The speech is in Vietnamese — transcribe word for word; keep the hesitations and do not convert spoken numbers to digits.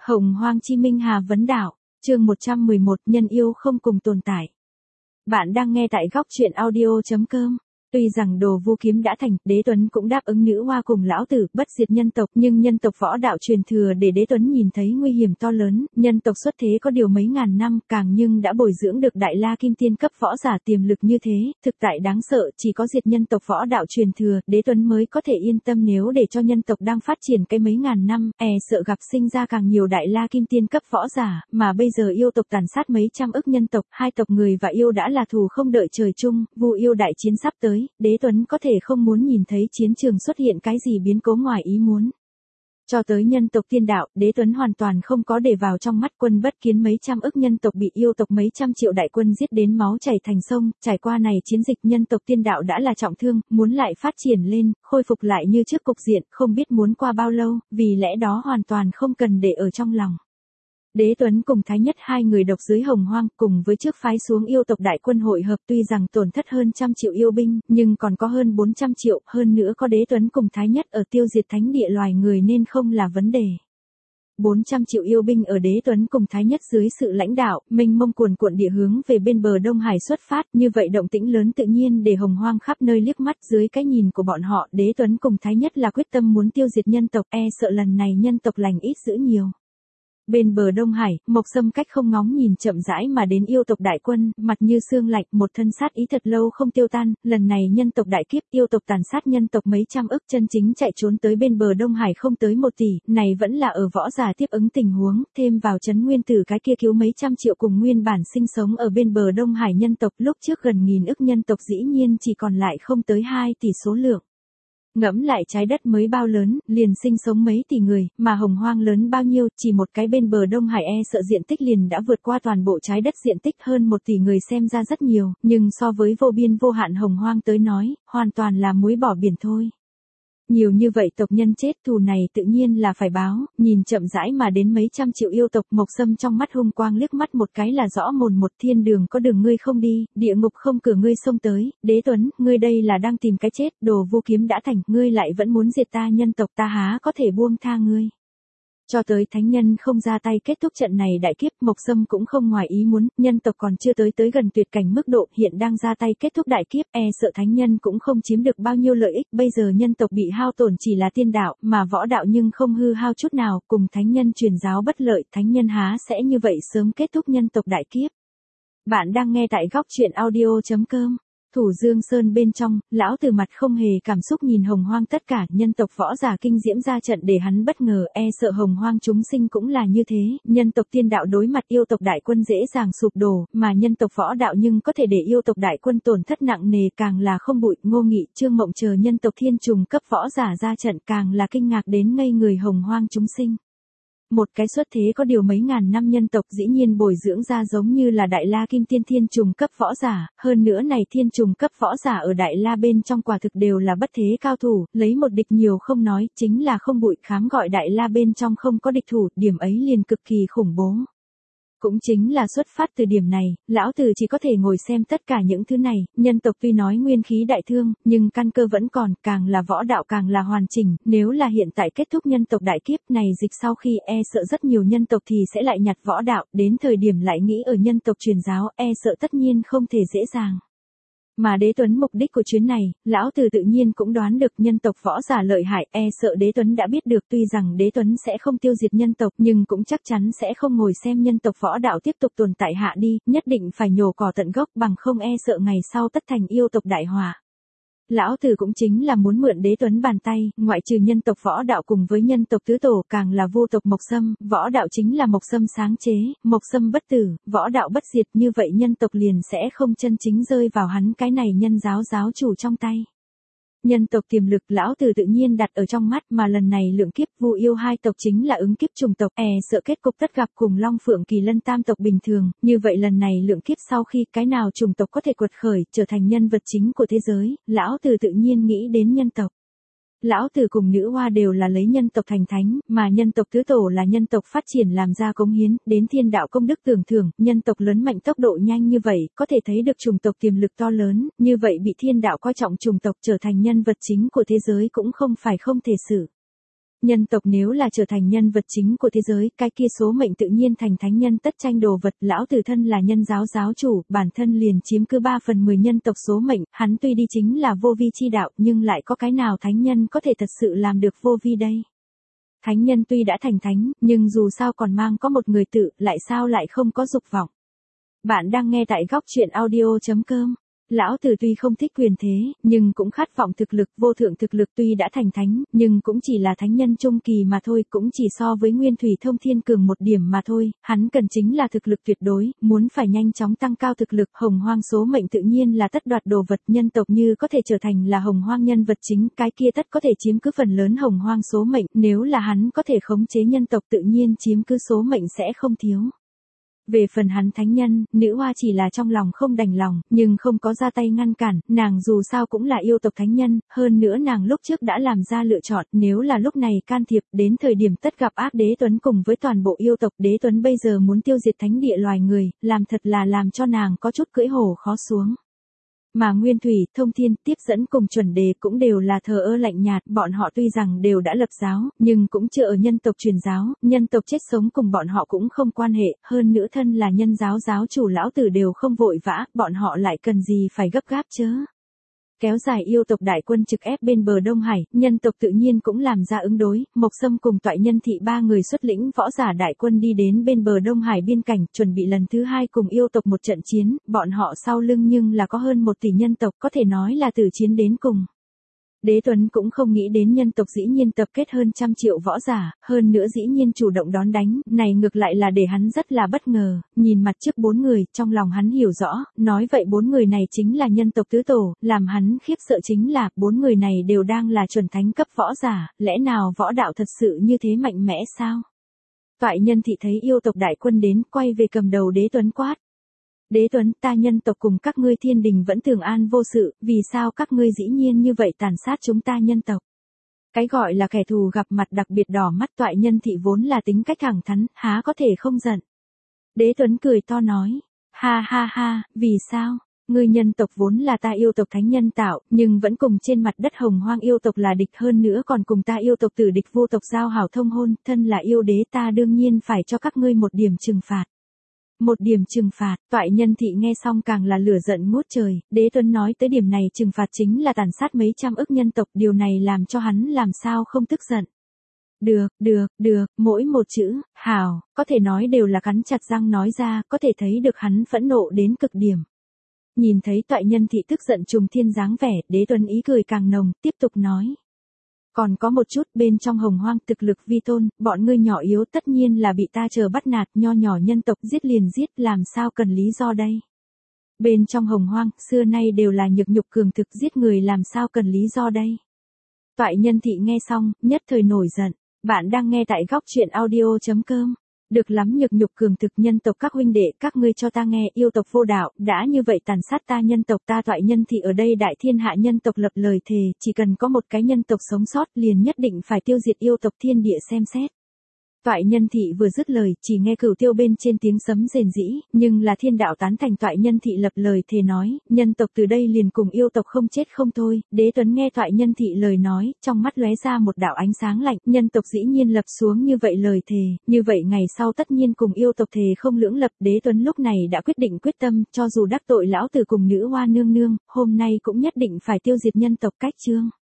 Hồng Hoang Chi Minh Hà Vấn Đạo, chương một trăm mười một, Nhân yêu không cùng tồn tại. Bạn đang nghe tại góc truyện audio.com. Tuy rằng Đồ Vu Kiếm đã thành, Đế Tuấn cũng đáp ứng nữ hoa cùng lão tử, bất diệt nhân tộc, nhưng nhân tộc võ đạo truyền thừa để Đế Tuấn nhìn thấy nguy hiểm to lớn, nhân tộc xuất thế có điều mấy ngàn năm, càng nhưng đã bồi dưỡng được đại la kim tiên cấp võ giả tiềm lực như thế, thực tại đáng sợ, chỉ có diệt nhân tộc võ đạo truyền thừa, Đế Tuấn mới có thể yên tâm nếu để cho nhân tộc đang phát triển cái mấy ngàn năm, e sợ gặp sinh ra càng nhiều đại la kim tiên cấp võ giả, mà bây giờ yêu tộc tàn sát mấy trăm ức nhân tộc, hai tộc người và yêu đã là thù không đợi trời chung, Vu yêu đại chiến sắp tới. Đế Tuấn có thể không muốn nhìn thấy chiến trường xuất hiện cái gì biến cố ngoài ý muốn. Cho tới nhân tộc tiên đạo, Đế Tuấn hoàn toàn không có để vào trong mắt. Quân bất kiến mấy trăm ức nhân tộc bị yêu tộc mấy trăm triệu đại quân giết đến máu chảy thành sông, trải qua này chiến dịch nhân tộc tiên đạo đã là trọng thương, muốn lại phát triển lên, khôi phục lại như trước cục diện, không biết muốn qua bao lâu, vì lẽ đó hoàn toàn không cần để ở trong lòng. Đế Tuấn cùng Thái Nhất hai người độc dưới Hồng Hoang cùng với trước phái xuống yêu tộc đại quân hội hợp, tuy rằng tổn thất hơn trăm triệu yêu binh, nhưng còn có hơn bốn trăm triệu, hơn nữa có Đế Tuấn cùng Thái Nhất ở tiêu diệt thánh địa loài người nên không là vấn đề. bốn trăm triệu yêu binh ở Đế Tuấn cùng Thái Nhất dưới sự lãnh đạo, mênh mông cuồn cuộn địa hướng về bên bờ Đông Hải xuất phát, như vậy động tĩnh lớn tự nhiên để Hồng Hoang khắp nơi liếc mắt. Dưới cái nhìn của bọn họ, Đế Tuấn cùng Thái Nhất là quyết tâm muốn tiêu diệt nhân tộc, e sợ lần này nhân tộc lành ít dữ nhiều. Bên bờ Đông Hải, Mộc Sâm cách không ngóng nhìn chậm rãi mà đến yêu tộc đại quân, mặt như xương lạnh, một thân sát ý thật lâu không tiêu tan, lần này nhân tộc đại kiếp, yêu tộc tàn sát nhân tộc mấy trăm ức, chân chính chạy trốn tới bên bờ Đông Hải không tới một tỷ, này vẫn là ở võ giả tiếp ứng tình huống, thêm vào Trấn Nguyên Tử cái kia cứu mấy trăm triệu cùng nguyên bản sinh sống ở bên bờ Đông Hải nhân tộc, lúc trước gần nghìn ức nhân tộc dĩ nhiên chỉ còn lại không tới hai tỷ số lượng. Ngẫm lại trái đất mới bao lớn, liền sinh sống mấy tỷ người, mà Hồng Hoang lớn bao nhiêu, chỉ một cái bên bờ Đông Hải e sợ diện tích liền đã vượt qua toàn bộ trái đất diện tích hơn một tỷ người xem ra rất nhiều, nhưng so với vô biên vô hạn Hồng Hoang tới nói, hoàn toàn là muối bỏ biển thôi. Nhiều như vậy tộc nhân chết, thù này tự nhiên là phải báo, nhìn chậm rãi mà đến mấy trăm triệu yêu tộc. Mộc Sâm trong mắt hung quang liếc mắt một cái là rõ mồn một, thiên đường có đường ngươi không đi, địa ngục không cửa ngươi xông tới. Đế Tuấn, ngươi đây là đang tìm cái chết, Đồ Vu Kiếm đã thành, ngươi lại vẫn muốn diệt ta nhân tộc, ta há có thể buông tha ngươi. Cho tới thánh nhân không ra tay kết thúc trận này đại kiếp, Mộc Sâm cũng không ngoài ý muốn, nhân tộc còn chưa tới tới gần tuyệt cảnh mức độ, hiện đang ra tay kết thúc đại kiếp, e sợ thánh nhân cũng không chiếm được bao nhiêu lợi ích, bây giờ nhân tộc bị hao tổn chỉ là tiên đạo, mà võ đạo nhưng không hư hao chút nào, cùng thánh nhân truyền giáo bất lợi, thánh nhân há sẽ như vậy sớm kết thúc nhân tộc đại kiếp. Bạn đang nghe tại góc truyện audio.com. Thủ Dương Sơn bên trong, lão từ mặt không hề cảm xúc nhìn Hồng Hoang tất cả, nhân tộc võ giả kinh diễm ra trận để hắn bất ngờ, e sợ Hồng Hoang chúng sinh cũng là như thế, nhân tộc tiên đạo đối mặt yêu tộc đại quân dễ dàng sụp đổ, mà nhân tộc võ đạo nhưng có thể để yêu tộc đại quân tổn thất nặng nề, càng là không bụi. Ngô Nghị, Trương Mộng chờ nhân tộc thiên trùng cấp võ giả ra trận càng là kinh ngạc đến ngây người Hồng Hoang chúng sinh. Một cái xuất thế có điều mấy ngàn năm nhân tộc dĩ nhiên bồi dưỡng ra giống như là đại la kim tiên thiên trùng cấp võ giả, hơn nữa này thiên trùng cấp võ giả ở đại la bên trong quả thực đều là bất thế cao thủ, lấy một địch nhiều không nói, chính là không bụi khám gọi đại la bên trong không có địch thủ, điểm ấy liền cực kỳ khủng bố. Cũng chính là xuất phát từ điểm này, lão tử chỉ có thể ngồi xem tất cả những thứ này, nhân tộc tuy nói nguyên khí đại thương, nhưng căn cơ vẫn còn, càng là võ đạo càng là hoàn chỉnh, nếu là hiện tại kết thúc nhân tộc đại kiếp này dịch sau khi e sợ rất nhiều nhân tộc thì sẽ lại nhặt võ đạo, đến thời điểm lại nghĩ ở nhân tộc truyền giáo, e sợ tất nhiên không thể dễ dàng. Mà Đế Tuấn mục đích của chuyến này, lão tử tự nhiên cũng đoán được nhân tộc võ giả lợi hại, e sợ Đế Tuấn đã biết được, tuy rằng Đế Tuấn sẽ không tiêu diệt nhân tộc nhưng cũng chắc chắn sẽ không ngồi xem nhân tộc võ đạo tiếp tục tồn tại hạ đi, nhất định phải nhổ cỏ tận gốc, bằng không e sợ ngày sau tất thành yêu tộc đại họa. Lão tử cũng chính là muốn mượn Đế Tuấn bàn tay, ngoại trừ nhân tộc võ đạo cùng với nhân tộc tứ tổ, càng là vô tộc Mộc Sâm, võ đạo chính là Mộc Sâm sáng chế, Mộc Sâm bất tử, võ đạo bất diệt, như vậy nhân tộc liền sẽ không chân chính rơi vào hắn cái này nhân giáo giáo chủ trong tay. Nhân tộc tiềm lực lão tử tự nhiên đặt ở trong mắt, mà lần này lượng kiếp Vu yêu hai tộc chính là ứng kiếp trùng tộc, e sợ kết cục tất gặp cùng Long Phượng Kỳ Lân tam tộc bình thường, như vậy lần này lượng kiếp sau khi cái nào trùng tộc có thể quật khởi, trở thành nhân vật chính của thế giới, lão tử tự nhiên nghĩ đến nhân tộc. Lão tử cùng nữ hoa đều là lấy nhân tộc thành thánh, mà nhân tộc tứ tổ là nhân tộc phát triển làm ra cống hiến, đến thiên đạo công đức tưởng thưởng, nhân tộc lớn mạnh tốc độ nhanh như vậy, có thể thấy được chủng tộc tiềm lực to lớn, như vậy bị thiên đạo coi trọng chủng tộc trở thành nhân vật chính của thế giới cũng không phải không thể xử. Nhân tộc nếu là trở thành nhân vật chính của thế giới, cái kia số mệnh tự nhiên thành thánh nhân tất tranh đồ vật, lão tử thân là nhân giáo giáo chủ, bản thân liền chiếm cứ ba phần mười nhân tộc số mệnh, hắn tuy đi chính là vô vi chi đạo, nhưng lại có cái nào thánh nhân có thể thật sự làm được vô vi đây? Thánh nhân tuy đã thành thánh, nhưng dù sao còn mang có một người tự, lại sao lại không có dục vọng? Bạn đang nghe tại góc truyện audio chấm com. Lão tử tuy không thích quyền thế, nhưng cũng khát vọng thực lực, vô thượng thực lực, tuy đã thành thánh, nhưng cũng chỉ là thánh nhân trung kỳ mà thôi, cũng chỉ so với Nguyên Thủy Thông Thiên cường một điểm mà thôi, hắn cần chính là thực lực tuyệt đối, muốn phải nhanh chóng tăng cao thực lực, hồng hoang số mệnh tự nhiên là tất đoạt đồ vật, nhân tộc như có thể trở thành là hồng hoang nhân vật chính, cái kia tất có thể chiếm cứ phần lớn hồng hoang số mệnh, nếu là hắn có thể khống chế nhân tộc tự nhiên chiếm cứ số mệnh sẽ không thiếu. Về phần hắn thánh nhân, nữ hoa chỉ là trong lòng không đành lòng, nhưng không có ra tay ngăn cản, nàng dù sao cũng là yêu tộc thánh nhân, hơn nữa nàng lúc trước đã làm ra lựa chọn, nếu là lúc này can thiệp, đến thời điểm tất gặp ác đế tuấn cùng với toàn bộ yêu tộc, đế tuấn bây giờ muốn tiêu diệt thánh địa loài người, làm thật là làm cho nàng có chút cưỡi hổ khó xuống. Mà Nguyên Thủy, Thông Thiên, Tiếp Dẫn cùng Chuẩn Đề cũng đều là thờ ơ lạnh nhạt, bọn họ tuy rằng đều đã lập giáo, nhưng cũng chưa ở nhân tộc truyền giáo, nhân tộc chết sống cùng bọn họ cũng không quan hệ, hơn nữa thân là nhân giáo giáo chủ lão tử đều không vội vã, bọn họ lại cần gì phải gấp gáp chứ. Kéo dài yêu tộc đại quân trực ép bên bờ Đông Hải, nhân tộc tự nhiên cũng làm ra ứng đối, Mộc Sâm cùng Toại Nhân Thị ba người xuất lĩnh võ giả đại quân đi đến bên bờ Đông Hải biên cảnh, chuẩn bị lần thứ hai cùng yêu tộc một trận chiến, bọn họ sau lưng nhưng là có hơn một tỷ nhân tộc, có thể nói là từ chiến đến cùng. Đế Tuấn cũng không nghĩ đến nhân tộc dĩ nhiên tập kết hơn trăm triệu võ giả, hơn nữa dĩ nhiên chủ động đón đánh, này ngược lại là để hắn rất là bất ngờ, nhìn mặt trước bốn người, trong lòng hắn hiểu rõ, nói vậy bốn người này chính là nhân tộc tứ tổ, làm hắn khiếp sợ chính là, bốn người này đều đang là chuẩn thánh cấp võ giả, lẽ nào võ đạo thật sự như thế mạnh mẽ sao? Toại Nhân Thị thấy yêu tộc đại quân đến, quay về cầm đầu Đế Tuấn quát. Đế Tuấn, ta nhân tộc cùng các ngươi thiên đình vẫn thường an vô sự, vì sao các ngươi dĩ nhiên như vậy tàn sát chúng ta nhân tộc? Cái gọi là kẻ thù gặp mặt đặc biệt đỏ mắt, Toại Nhân Thị vốn là tính cách thẳng thắn, há có thể không giận. Đế Tuấn cười to nói, ha ha ha, vì sao? Ngươi nhân tộc vốn là ta yêu tộc thánh nhân tạo, nhưng vẫn cùng trên mặt đất hồng hoang yêu tộc là địch, hơn nữa còn cùng ta yêu tộc tử địch vô tộc giao hảo thông hôn, thân là yêu đế ta đương nhiên phải cho các ngươi một điểm trừng phạt. Một điểm trừng phạt, Toại Nhân Thị nghe xong càng là lửa giận ngút trời, Đế Tuấn nói tới điểm này trừng phạt chính là tàn sát mấy trăm ức nhân tộc, điều này làm cho hắn làm sao không tức giận. Được, được, được, mỗi một chữ, hào, có thể nói đều là cắn chặt răng nói ra, có thể thấy được hắn phẫn nộ đến cực điểm. Nhìn thấy Toại Nhân Thị tức giận trùng thiên dáng vẻ, Đế Tuấn ý cười càng nồng, tiếp tục nói. Còn có một chút, bên trong hồng hoang thực lực vi tôn, bọn ngươi nhỏ yếu tất nhiên là bị ta chờ bắt nạt, nho nhỏ nhân tộc giết liền giết, làm sao cần lý do đây? Bên trong hồng hoang, xưa nay đều là nhược nhục cường thực, giết người làm sao cần lý do đây? Toại Nhân Thị nghe xong, nhất thời nổi giận, bạn đang nghe tại góc truyện audio chấm com. Được lắm, nhược nhục cường thực, nhân tộc các huynh đệ, các ngươi cho ta nghe, yêu tộc vô đạo, đã như vậy tàn sát ta nhân tộc, ta Toại Nhân Thị ở đây đại thiên hạ nhân tộc lập lời thề, chỉ cần có một cái nhân tộc sống sót liền nhất định phải tiêu diệt yêu tộc, thiên địa xem xét. Toại Nhân Thị vừa dứt lời, chỉ nghe cửu tiêu bên trên tiếng sấm rền rĩ, nhưng là thiên đạo tán thành Toại Nhân Thị lập lời thề nói, nhân tộc từ đây liền cùng yêu tộc không chết không thôi. Đế Tuấn nghe Toại Nhân Thị lời nói, trong mắt lóe ra một đạo ánh sáng lạnh, nhân tộc dĩ nhiên lập xuống như vậy lời thề, như vậy ngày sau tất nhiên cùng yêu tộc thề không lưỡng lập. Đế Tuấn lúc này đã quyết định quyết tâm, cho dù đắc tội lão tử cùng nữ hoa nương nương, hôm nay cũng nhất định phải tiêu diệt nhân tộc. Cách chương